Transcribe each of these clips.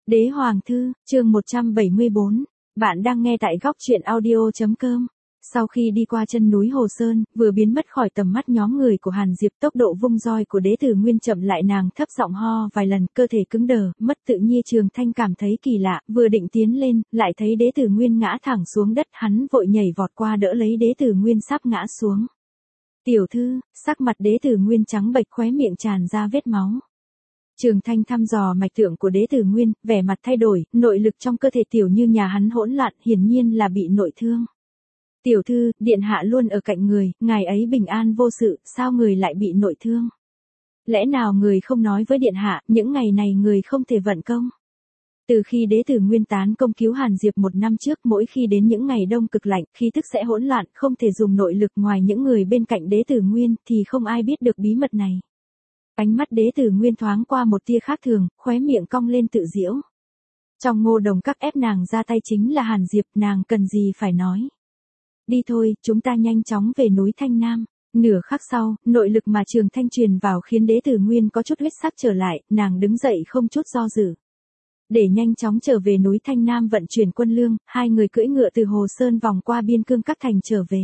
Đế Hoàng Thư, chương 174. Bạn đang nghe tại góc truyện audio.com. Sau khi đi qua chân núi Hồ Sơn, vừa biến mất khỏi tầm mắt nhóm người của Hàn Diệp, tốc độ vung roi của Đế Tử Nguyên chậm lại, nàng thấp giọng ho vài lần, cơ thể cứng đờ, mất tự nhiên. Trường Thanh cảm thấy kỳ lạ, vừa định tiến lên, lại thấy Đế Tử Nguyên ngã thẳng xuống đất, hắn vội nhảy vọt qua đỡ lấy Đế Tử Nguyên sắp ngã xuống. Tiểu thư, sắc mặt Đế Tử Nguyên trắng bệch, khóe miệng tràn ra vết máu. Trường Thanh thăm dò mạch tượng của Đế Tử Nguyên, vẻ mặt thay đổi, nội lực trong cơ thể tiểu như nhà hắn hỗn loạn, hiển nhiên là bị nội thương. Tiểu thư, điện hạ luôn ở cạnh người, ngài ấy bình an vô sự, sao người lại bị nội thương? Lẽ nào người không nói với điện hạ, những ngày này người không thể vận công? Từ khi Đế Tử Nguyên tán công cứu Hàn Diệp 1 năm trước, mỗi khi đến những ngày đông cực lạnh, khí tức sẽ hỗn loạn, không thể dùng nội lực, ngoài những người bên cạnh Đế Tử Nguyên, thì không ai biết được bí mật này. Ánh mắt Đế Tử Nguyên thoáng qua một tia khác thường, khóe miệng cong lên tự giễu. Trong Ngô Đồng Các ép nàng ra tay chính là Hàn Diệp, nàng cần gì phải nói. Đi thôi, chúng ta nhanh chóng về núi Thanh Nam. Nửa khắc sau, nội lực mà Trường Thanh truyền vào khiến Đế Tử Nguyên có chút huyết sắc trở lại, nàng đứng dậy không chút do dự. Để nhanh chóng trở về núi Thanh Nam vận chuyển quân lương, hai người cưỡi ngựa từ Hồ Sơn vòng qua biên cương các thành trở về.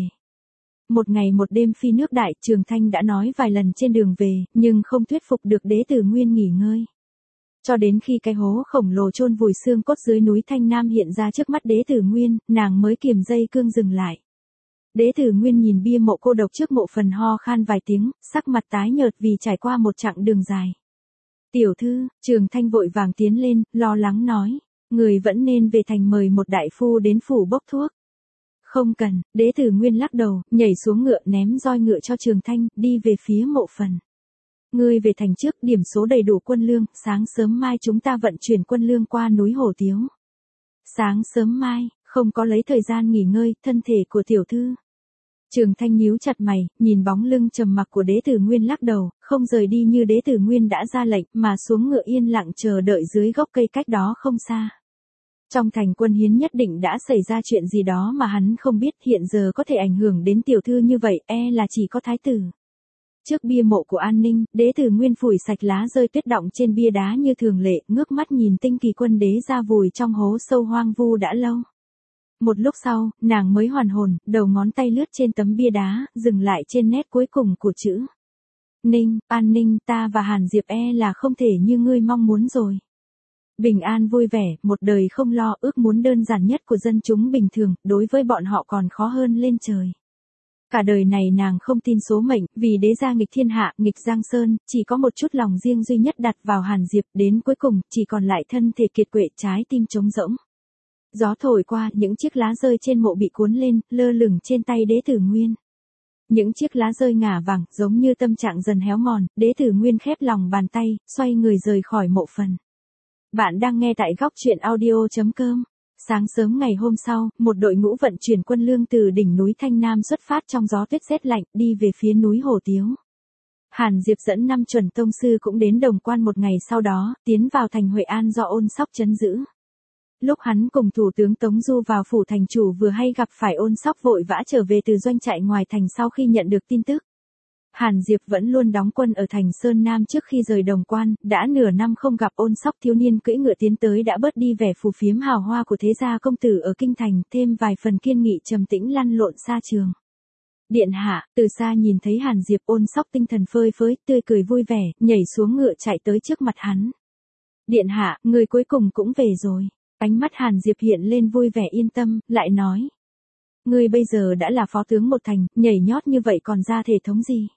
Một ngày một đêm phi nước đại, Trường Thanh đã nói vài lần trên đường về, nhưng không thuyết phục được Đế Tử Nguyên nghỉ ngơi. Cho đến khi cái hố khổng lồ chôn vùi xương cốt dưới núi Thanh Nam hiện ra trước mắt Đế Tử Nguyên, nàng mới kiềm dây cương dừng lại. Đế Tử Nguyên nhìn bia mộ cô độc trước mộ phần, ho khan vài tiếng, sắc mặt tái nhợt vì trải qua một chặng đường dài. Tiểu thư, Trường Thanh vội vàng tiến lên, lo lắng nói, người vẫn nên về thành mời một đại phu đến phủ bốc thuốc. Không cần, Đế Tử Nguyên lắc đầu, nhảy xuống ngựa ném roi ngựa cho Trường Thanh, đi về phía mộ phần. Ngươi về thành trước, điểm số đầy đủ quân lương, sáng sớm mai chúng ta vận chuyển quân lương qua núi Hổ Tiếu. Sáng sớm mai, không có lấy thời gian nghỉ ngơi, thân thể của tiểu thư. Trường Thanh nhíu chặt mày, nhìn bóng lưng trầm mặc của Đế Tử Nguyên lắc đầu, không rời đi như Đế Tử Nguyên đã ra lệnh, mà xuống ngựa yên lặng chờ đợi dưới gốc cây cách đó không xa. Trong thành quân hiến nhất định đã xảy ra chuyện gì đó mà hắn không biết, hiện giờ có thể ảnh hưởng đến tiểu thư như vậy, là chỉ có thái tử. Trước bia mộ của An Ninh, Đế Tử Nguyên phủi sạch lá rơi tuyết đọng trên bia đá như thường lệ, ngước mắt nhìn Tinh Kỳ Quân đế ra vùi trong hố sâu hoang vu đã lâu. Một lúc sau, nàng mới hoàn hồn, đầu ngón tay lướt trên tấm bia đá, dừng lại trên nét cuối cùng của chữ. Ninh, An Ninh, ta và Hàn Diệp là không thể như ngươi mong muốn rồi. Bình an vui vẻ, một đời không lo, ước muốn đơn giản nhất của dân chúng bình thường, đối với bọn họ còn khó hơn lên trời. Cả đời này nàng không tin số mệnh, vì đế gia nghịch thiên hạ, nghịch Giang Sơn, chỉ có một chút lòng riêng duy nhất đặt vào Hàn Diệp, đến cuối cùng, chỉ còn lại thân thể kiệt quệ, trái tim trống rỗng. Gió thổi qua, những chiếc lá rơi trên mộ bị cuốn lên, lơ lửng trên tay Đế Tử Nguyên. Những chiếc lá rơi ngả vàng, giống như tâm trạng dần héo mòn, Đế Tử Nguyên khép lòng bàn tay, xoay người rời khỏi mộ phần. Bạn đang nghe tại góc truyện audio.com. Sáng sớm ngày hôm sau, một đội ngũ vận chuyển quân lương từ đỉnh núi Thanh Nam xuất phát trong gió tuyết rét lạnh, đi về phía núi Hổ Tiếu. Hàn Diệp dẫn 5 chuẩn tông sư cũng đến Đồng Quan một ngày sau đó, tiến vào thành Huệ An do Ôn Sóc trấn giữ. Lúc hắn cùng Thủ tướng Tống Du vào phủ thành chủ vừa hay gặp phải Ôn Sóc vội vã trở về từ doanh trại ngoài thành sau khi nhận được tin tức. Hàn Diệp vẫn luôn đóng quân ở thành Sơn Nam trước khi rời Đồng Quan, đã nửa năm không gặp Ôn Sóc, thiếu niên cưỡi ngựa tiến tới đã bớt đi vẻ phù phiếm hào hoa của thế gia công tử ở kinh thành, thêm vài phần kiên nghị trầm tĩnh lăn lộn xa trường. Điện hạ, từ xa nhìn thấy Hàn Diệp, Ôn Sóc tinh thần phơi phới, tươi cười vui vẻ, nhảy xuống ngựa chạy tới trước mặt hắn. Điện hạ, người cuối cùng cũng về rồi. Ánh mắt Hàn Diệp hiện lên vui vẻ yên tâm, lại nói. Ngươi bây giờ đã là phó tướng một thành, nhảy nhót như vậy còn ra thể thống gì?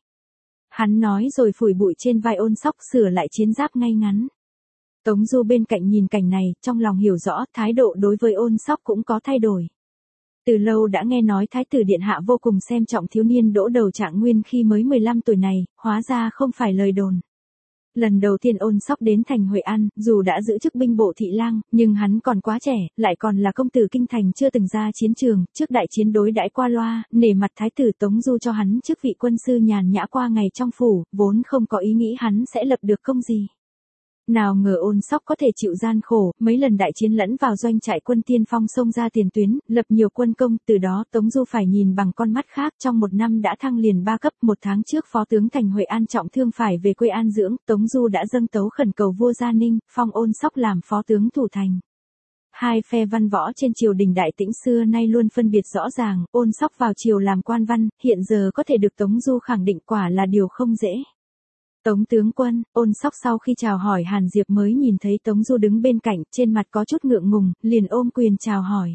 Hắn nói rồi phủi bụi trên vai Ôn Sóc, sửa lại chiến giáp ngay ngắn. Tống Du bên cạnh nhìn cảnh này, trong lòng hiểu rõ, thái độ đối với Ôn Sóc cũng có thay đổi. Từ lâu đã nghe nói Thái tử Điện hạ vô cùng xem trọng thiếu niên đỗ đầu Trạng Nguyên khi mới 15 tuổi này, hóa ra không phải lời đồn. Lần đầu tiên Ôn Sóc đến thành Huệ An, dù đã giữ chức binh bộ thị lang, nhưng hắn còn quá trẻ, lại còn là công tử kinh thành chưa từng ra chiến trường, trước đại chiến đối đãi qua loa, nể mặt thái tử Tống Du cho hắn chức vị quân sư nhàn nhã qua ngày trong phủ, vốn không có ý nghĩ hắn sẽ lập được công gì. Nào ngờ Ôn Sóc có thể chịu gian khổ, mấy lần đại chiến lẫn vào doanh trại quân tiên phong xông ra tiền tuyến, lập nhiều quân công, từ đó Tống Du phải nhìn bằng con mắt khác, trong một năm đã thăng liền 3 cấp, một tháng trước Phó tướng Thành Huệ An trọng thương phải về quê an dưỡng, Tống Du đã dâng tấu khẩn cầu vua Gia Ninh, phong Ôn Sóc làm phó tướng thủ thành. Hai phe văn võ trên triều đình Đại Tĩnh xưa nay luôn phân biệt rõ ràng, Ôn Sóc vào triều làm quan văn, hiện giờ có thể được Tống Du khẳng định quả là điều không dễ. Tống tướng quân, Ôn Sóc sau khi chào hỏi Hàn Diệp mới nhìn thấy Tống Du đứng bên cạnh, trên mặt có chút ngượng ngùng, liền ôm quyền chào hỏi.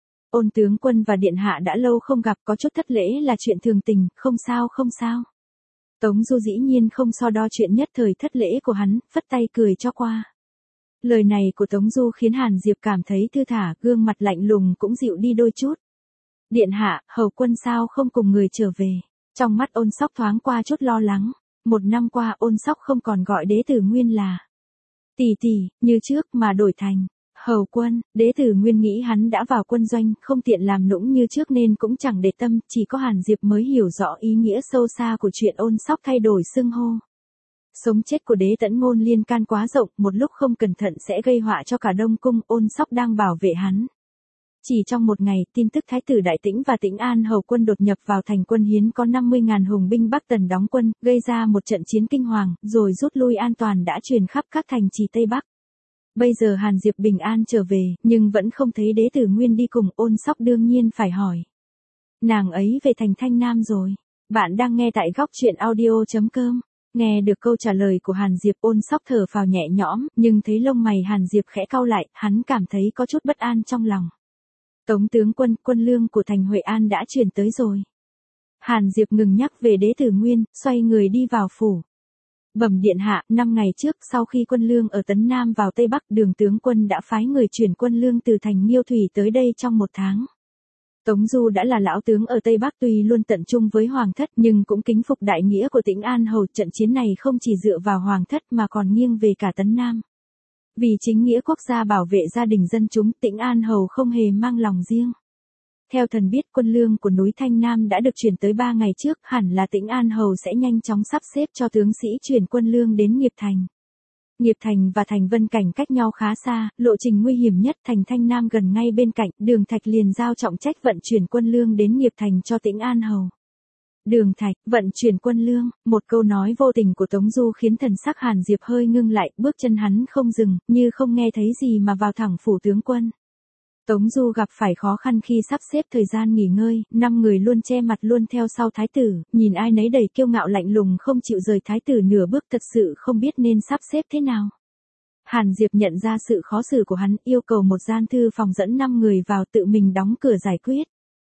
Ôn tướng quân và điện hạ đã lâu không gặp, có chút thất lễ là chuyện thường tình, không sao không sao. Tống Du dĩ nhiên không so đo chuyện nhất thời thất lễ của hắn, phất tay cười cho qua. Lời này của Tống Du khiến Hàn Diệp cảm thấy thư thả, gương mặt lạnh lùng cũng dịu đi đôi chút. Điện hạ, hầu quân sao không cùng người trở về? Trong mắt Ôn Sóc thoáng qua chút lo lắng. Một năm qua Ôn Sóc không còn gọi Đế Tử Nguyên là tỷ tỷ, như trước mà đổi thành hầu quân. Đế Tử Nguyên nghĩ hắn đã vào quân doanh, không tiện làm nũng như trước nên cũng chẳng để tâm, chỉ có Hàn Diệp mới hiểu rõ ý nghĩa sâu xa của chuyện Ôn Sóc thay đổi xưng hô. Sống chết của Đế Tẫn Ngôn liên can quá rộng, một lúc không cẩn thận sẽ gây họa cho cả Đông Cung, Ôn Sóc đang bảo vệ hắn. Chỉ trong một ngày, tin tức Thái tử Đại Tĩnh và Tĩnh An hầu quân đột nhập vào thành Quân Hiến có 50.000 hùng binh Bắc Tần đóng quân, gây ra một trận chiến kinh hoàng, rồi rút lui an toàn đã truyền khắp các thành trì Tây Bắc. Bây giờ Hàn Diệp bình an trở về, nhưng vẫn không thấy Đế Tử Nguyên đi cùng, Ôn Sóc đương nhiên phải hỏi. Nàng ấy về thành Thanh Nam rồi. Bạn đang nghe tại góc truyện audio.com. Nghe được câu trả lời của Hàn Diệp, Ôn Sóc thở phào nhẹ nhõm, nhưng thấy lông mày Hàn Diệp khẽ cau lại, hắn cảm thấy có chút bất an trong lòng. Tống tướng quân, quân lương của thành Huệ An đã chuyển tới rồi. Hàn Diệp ngừng nhắc về Đế Tử Nguyên, xoay người đi vào phủ. Bẩm điện hạ, 5 ngày trước, sau khi quân lương ở Tấn Nam vào Tây Bắc, Đường tướng quân đã phái người chuyển quân lương từ thành Nghiêu Thủy tới đây trong 1 tháng. Tống Du đã là lão tướng ở Tây Bắc, tuy luôn tận trung với hoàng thất nhưng cũng kính phục đại nghĩa của Tĩnh An hầu, trận chiến này không chỉ dựa vào hoàng thất mà còn nghiêng về cả Tấn Nam. Vì chính nghĩa quốc gia bảo vệ gia đình dân chúng, Tĩnh An hầu không hề mang lòng riêng. Theo thần biết, quân lương của núi Thanh Nam đã được chuyển tới 3 ngày trước, hẳn là Tĩnh An hầu sẽ nhanh chóng sắp xếp cho tướng sĩ chuyển quân lương đến Nghiệp Thành. Nghiệp Thành và thành Vân Cảnh cách nhau khá xa, lộ trình nguy hiểm nhất, thành Thanh Nam gần ngay bên cạnh, Đường Thạch liền giao trọng trách vận chuyển quân lương đến Nghiệp Thành cho Tĩnh An hầu. Đường Thạch, vận chuyển quân lương, một câu nói vô tình của Tống Du khiến thần sắc Hàn Diệp hơi ngưng lại, bước chân hắn không dừng, như không nghe thấy gì mà vào thẳng phủ tướng quân. Tống Du gặp phải khó khăn khi sắp xếp thời gian nghỉ ngơi, 5 người luôn che mặt luôn theo sau thái tử, nhìn ai nấy đầy kiêu ngạo lạnh lùng không chịu rời thái tử nửa bước, thật sự không biết nên sắp xếp thế nào. Hàn Diệp nhận ra sự khó xử của hắn, yêu cầu một gian thư phòng dẫn 5 người vào, tự mình đóng cửa giải quyết.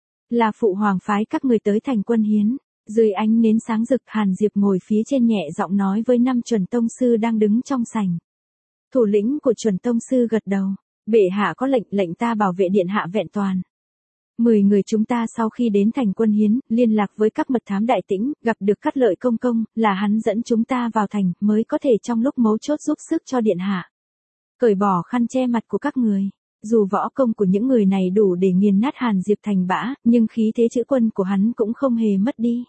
Là phụ hoàng phái các người tới thành Quân Hiến. Dưới ánh nến sáng rực, Hàn Diệp ngồi phía trên nhẹ giọng nói với 5 chuẩn tông sư đang đứng trong sảnh. Thủ lĩnh của chuẩn tông sư gật đầu. Bệ hạ có lệnh, lệnh ta bảo vệ điện hạ vẹn toàn. 10 người chúng ta sau khi đến thành Quân Hiến, liên lạc với các mật thám Đại Tĩnh, gặp được Cát Lợi công công, là hắn dẫn chúng ta vào thành, mới có thể trong lúc mấu chốt giúp sức cho điện hạ. Cởi bỏ khăn che mặt của các người. Dù võ công của những người này đủ để nghiền nát Hàn Diệp thành bã, nhưng khí thế chữ quân của hắn cũng không hề mất đi.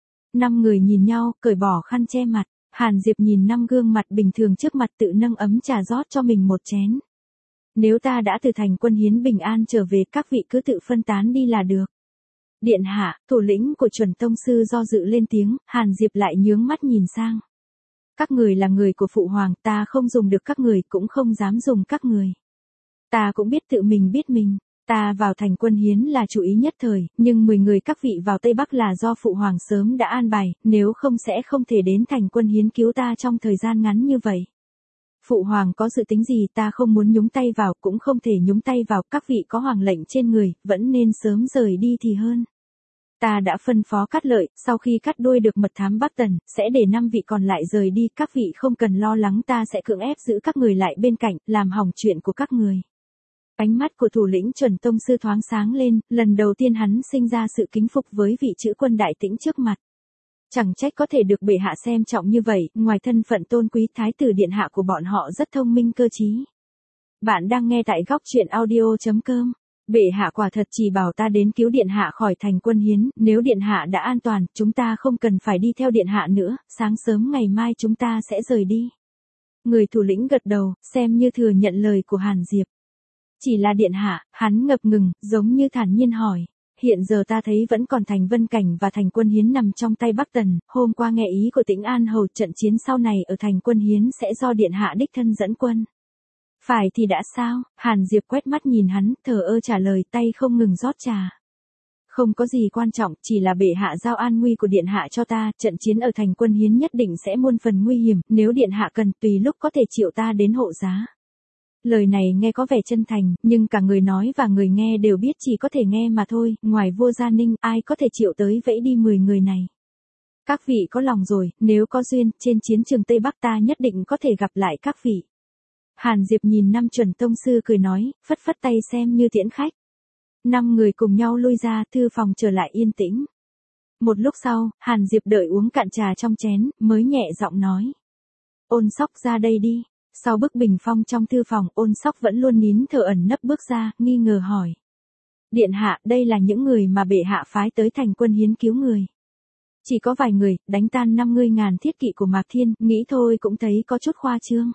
5 người nhìn nhau, cởi bỏ khăn che mặt. Hàn Diệp nhìn 5 gương mặt bình thường trước mặt, tự nâng ấm trà rót cho mình một chén. Nếu ta đã từ thành Quân Hiến bình an trở về, các vị cứ tự phân tán đi là được. Điện hạ, thủ lĩnh của chuẩn tông sư do dự lên tiếng, Hàn Diệp lại nhướng mắt nhìn sang. Các người là người của phụ hoàng, ta không dùng được các người, cũng không dám dùng các người. Ta cũng biết tự mình biết mình. Ta vào thành Quân Hiến là chủ ý nhất thời, nhưng 10 người các vị vào Tây Bắc là do phụ hoàng sớm đã an bài, nếu không sẽ không thể đến thành Quân Hiến cứu ta trong thời gian ngắn như vậy. Phụ hoàng có dự tính gì ta không muốn nhúng tay vào, cũng không thể nhúng tay vào, các vị có hoàng lệnh trên người, vẫn nên sớm rời đi thì hơn. Ta đã phân phó Cát Lợi, sau khi cắt đuôi được mật thám Bắc Tần, sẽ để 5 vị còn lại rời đi, các vị không cần lo lắng, ta sẽ cưỡng ép giữ các người lại bên cạnh, làm hỏng chuyện của các người. Ánh mắt của thủ lĩnh chuẩn tông sư thoáng sáng lên, lần đầu tiên hắn sinh ra sự kính phục với vị chữ quân Đại Tĩnh trước mặt. Chẳng trách có thể được bệ hạ xem trọng như vậy, ngoài thân phận tôn quý, thái tử điện hạ của bọn họ rất thông minh cơ trí. Bạn đang nghe tại góc truyện audio.com. Bệ hạ quả thật chỉ bảo ta đến cứu điện hạ khỏi thành Quân Hiến, nếu điện hạ đã an toàn, chúng ta không cần phải đi theo điện hạ nữa, sáng sớm ngày mai chúng ta sẽ rời đi. Người thủ lĩnh gật đầu, xem như thừa nhận lời của Hàn Diệp. Chỉ là điện hạ, hắn ngập ngừng, giống như thản nhiên hỏi. Hiện giờ ta thấy vẫn còn thành Vân Cảnh và thành Quân Hiến nằm trong tay Bắc Tần, hôm qua nghe ý của Tĩnh An Hầu trận chiến sau này ở thành Quân Hiến sẽ do điện hạ đích thân dẫn quân. Phải thì đã sao? Hàn Diệp quét mắt nhìn hắn, thờ ơ trả lời, tay không ngừng rót trà. Không có gì quan trọng, chỉ là bệ hạ giao an nguy của điện hạ cho ta, trận chiến ở thành Quân Hiến nhất định sẽ muôn phần nguy hiểm, nếu điện hạ cần tùy lúc có thể triệu ta đến hộ giá. Lời này nghe có vẻ chân thành, nhưng cả người nói và người nghe đều biết chỉ có thể nghe mà thôi, ngoài vua Gia Ninh, ai có thể triệu tới vẫy đi 10 người này. Các vị có lòng rồi, nếu có duyên, trên chiến trường Tây Bắc ta nhất định có thể gặp lại các vị. Hàn Diệp nhìn 5 chuẩn tông sư cười nói, phất phất tay xem như tiễn khách. 5 người cùng nhau lui ra, thư phòng trở lại yên tĩnh. Một lúc sau, Hàn Diệp đợi uống cạn trà trong chén, mới nhẹ giọng nói. Ôn Sóc ra đây đi. Sau bức bình phong trong thư phòng, Ôn Sóc vẫn luôn nín thở ẩn nấp bước ra, nghi ngờ hỏi. Điện hạ, đây là những người mà bệ hạ phái tới thành Quân Hiến cứu người. Chỉ có vài người, đánh tan 50.000 thiết kỵ của Mạc Thiên, nghĩ thôi cũng thấy có chút khoa trương.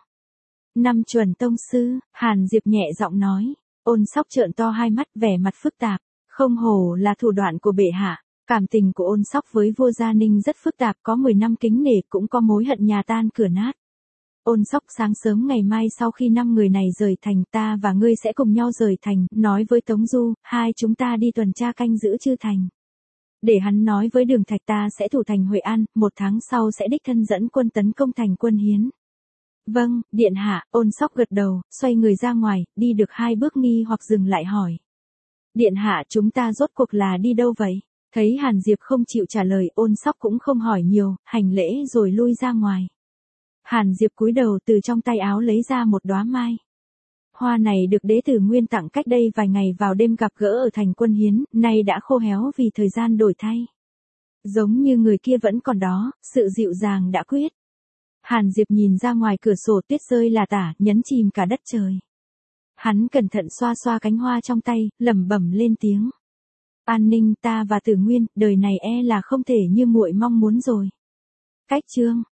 5 chuẩn tông sư, Hàn Diệp nhẹ giọng nói. Ôn Sóc trợn to hai mắt, vẻ mặt phức tạp. Không hổ là thủ đoạn của bệ hạ. Cảm tình của Ôn Sóc với vua Gia Ninh rất phức tạp, có 10 năm kính nể, cũng có mối hận nhà tan cửa nát. Ôn Sóc, sáng sớm ngày mai sau khi 5 người này rời thành, ta và ngươi sẽ cùng nhau rời thành, nói với Tống Du, hai chúng ta đi tuần tra canh giữ Chư Thành. Để hắn nói với Đường Thạch ta sẽ thủ thành Huệ An, 1 tháng sau sẽ đích thân dẫn quân tấn công thành Quân Hiến. Vâng, điện hạ. Ôn Sóc gật đầu, xoay người ra ngoài, đi được 2 bước nghi hoặc dừng lại hỏi. Điện hạ, chúng ta rốt cuộc là đi đâu vậy? Thấy Hàn Diệp không chịu trả lời, Ôn Sóc cũng không hỏi nhiều, hành lễ rồi lui ra ngoài. Hàn Diệp cúi đầu từ trong tay áo lấy ra một đóa mai. Hoa này được Đế Tử Nguyên tặng cách đây vài ngày vào đêm gặp gỡ ở thành Quân Hiến, nay đã khô héo vì thời gian đổi thay. Giống như người kia vẫn còn đó, sự dịu dàng đã quyết. Hàn Diệp nhìn ra ngoài cửa sổ, tuyết rơi là tả, nhấn chìm cả đất trời. Hắn cẩn thận xoa xoa cánh hoa trong tay, lẩm bẩm lên tiếng. An Ninh, ta và Tử Nguyên, đời này là không thể như muội mong muốn rồi. Cách chương